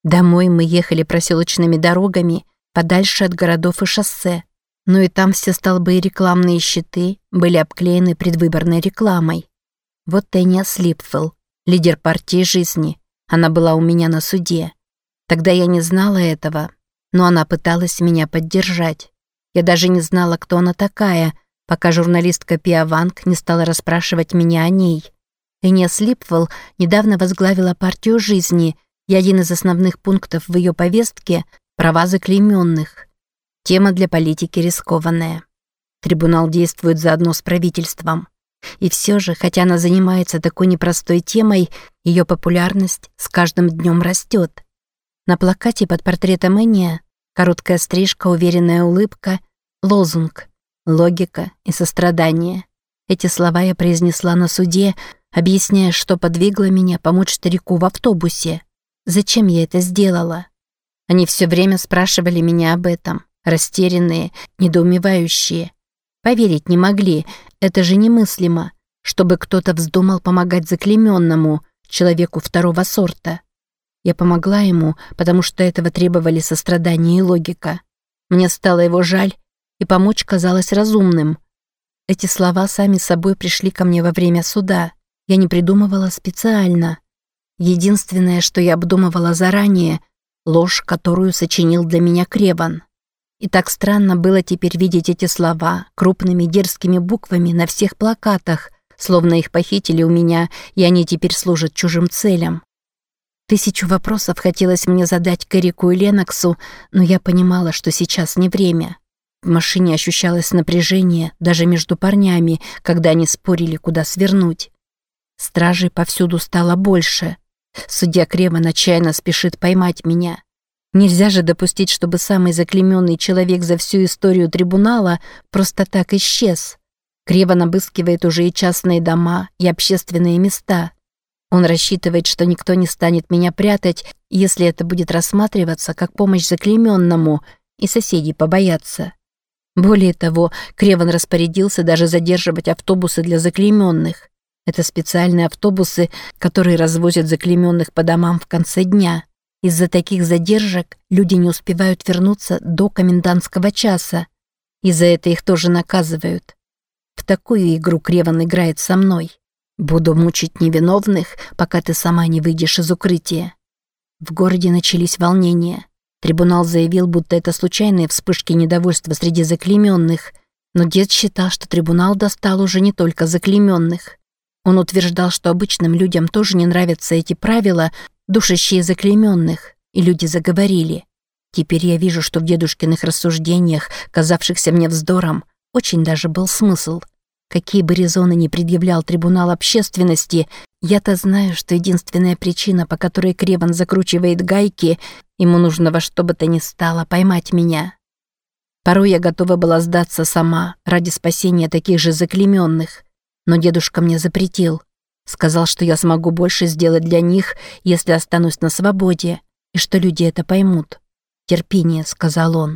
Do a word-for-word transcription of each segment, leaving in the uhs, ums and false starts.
Домой мы ехали проселочными дорогами, подальше от городов и шоссе. Но и там все столбы и рекламные щиты были обклеены предвыборной рекламой. Вот Тэния Слипфелл, лидер партии жизни. Она была у меня на суде. Тогда я не знала этого, но она пыталась меня поддержать. Я даже не знала, кто она такая, пока журналистка Пиа Ванг не стала расспрашивать меня о ней. Тэния Слипфелл недавно возглавила партию жизни, и один из основных пунктов в ее повестке – права заклейменных. Тема для политики рискованная. Трибунал действует заодно с правительством. И все же, хотя она занимается такой непростой темой, ее популярность с каждым днем растет. На плакате под портретом Энния короткая стрижка, уверенная улыбка, лозунг «Логика и сострадание». Эти слова я произнесла на суде, объясняя, что подвигло меня помочь старику в автобусе. Зачем я это сделала? Они все время спрашивали меня об этом, растерянные, недоумевающие. Поверить не могли, это же немыслимо, чтобы кто-то вздумал помогать заклейменному, человеку второго сорта. Я помогла ему, потому что этого требовали сострадание и логика. Мне стало его жаль, и помочь казалось разумным. Эти слова сами собой пришли ко мне во время суда. Я не придумывала специально. Единственное, что я обдумывала заранее — ложь, которую сочинил для меня Креван. И так странно было теперь видеть эти слова крупными дерзкими буквами на всех плакатах, словно их похитили у меня, и они теперь служат чужим целям. Тысячу вопросов хотелось мне задать Керрику и Леноксу, но я понимала, что сейчас не время. В машине ощущалось напряжение даже между парнями, когда они спорили, куда свернуть. Стражей повсюду стало больше. Судья Креван отчаянно спешит поймать меня. Нельзя же допустить, чтобы самый заклейменный человек за всю историю трибунала просто так исчез. Креван обыскивает уже и частные дома, и общественные места. Он рассчитывает, что никто не станет меня прятать, если это будет рассматриваться как помощь заклейменному, и соседи побоятся. Более того, Креван распорядился даже задерживать автобусы для заклейменных. Это специальные автобусы, которые развозят заклейменных по домам в конце дня. Из-за таких задержек люди не успевают вернуться до комендантского часа. И за это их тоже наказывают. В такую игру Креван играет со мной. Буду мучить невиновных, пока ты сама не выйдешь из укрытия. В городе начались волнения. Трибунал заявил, будто это случайные вспышки недовольства среди заклейменных. Но дед считал, что трибунал достал уже не только заклейменных. Он утверждал, что обычным людям тоже не нравятся эти правила, душащие заклейменных, и люди заговорили. Теперь я вижу, что в дедушкиных рассуждениях, казавшихся мне вздором, очень даже был смысл. Какие бы резоны ни предъявлял трибунал общественности, я-то знаю, что единственная причина, по которой Креван закручивает гайки, ему нужно во что бы то ни стало поймать меня. Порой я готова была сдаться сама ради спасения таких же заклейменных, но дедушка мне запретил. Сказал, что я смогу больше сделать для них, если останусь на свободе, и что люди это поймут. «Терпение», — сказал он.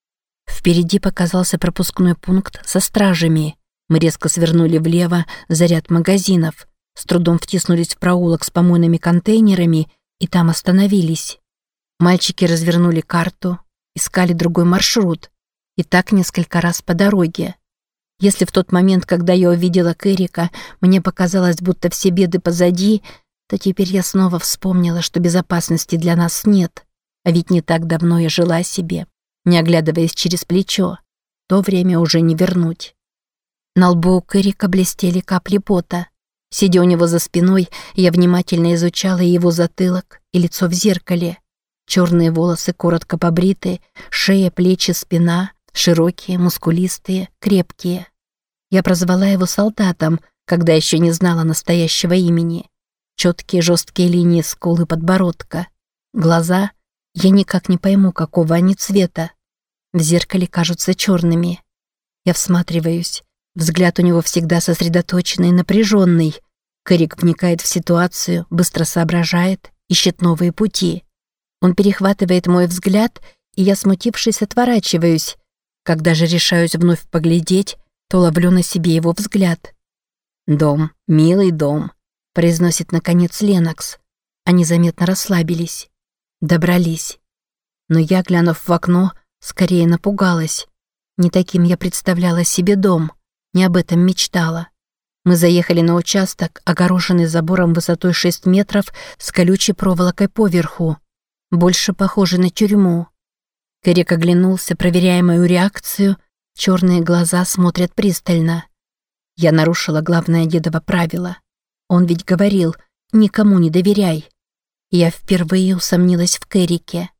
Впереди показался пропускной пункт со стражами. Мы резко свернули влево за ряд магазинов, с трудом втиснулись в проулок с помойными контейнерами и там остановились. Мальчики развернули карту, искали другой маршрут. И так несколько раз по дороге. Если в тот момент, когда я увидела Керрика, мне показалось, будто все беды позади, то теперь я снова вспомнила, что безопасности для нас нет. А ведь не так давно я жила себе, не оглядываясь через плечо. То время уже не вернуть. На лбу у Керрика блестели капли пота. Сидя у него за спиной, я внимательно изучала его затылок и лицо в зеркале. Черные волосы коротко побриты, шея, плечи, спина — широкие, мускулистые, крепкие. Я прозвала его солдатом, когда еще не знала настоящего имени. Четкие жесткие линии скул и подбородка. Глаза — я никак не пойму, какого они цвета. В зеркале кажутся черными. Я всматриваюсь. Взгляд у него всегда сосредоточенный и напряженный. Керрик вникает в ситуацию, быстро соображает, ищет новые пути. Он перехватывает мой взгляд, и я, смутившись, отворачиваюсь. Когда же решаюсь вновь поглядеть, то ловлю на себе его взгляд. «Дом, милый дом», — произносит наконец Ленокс. Они заметно расслабились. Добрались. Но я, глянув в окно, скорее напугалась. Не таким я представляла себе дом, не об этом мечтала. Мы заехали на участок, огороженный забором высотой шесть метров с колючей проволокой поверху, больше похожий на тюрьму. Кэрик оглянулся, проверяя мою реакцию, черные глаза смотрят пристально. Я нарушила главное дедово правило. Он ведь говорил: «Никому не доверяй». Я впервые усомнилась в Кэрике.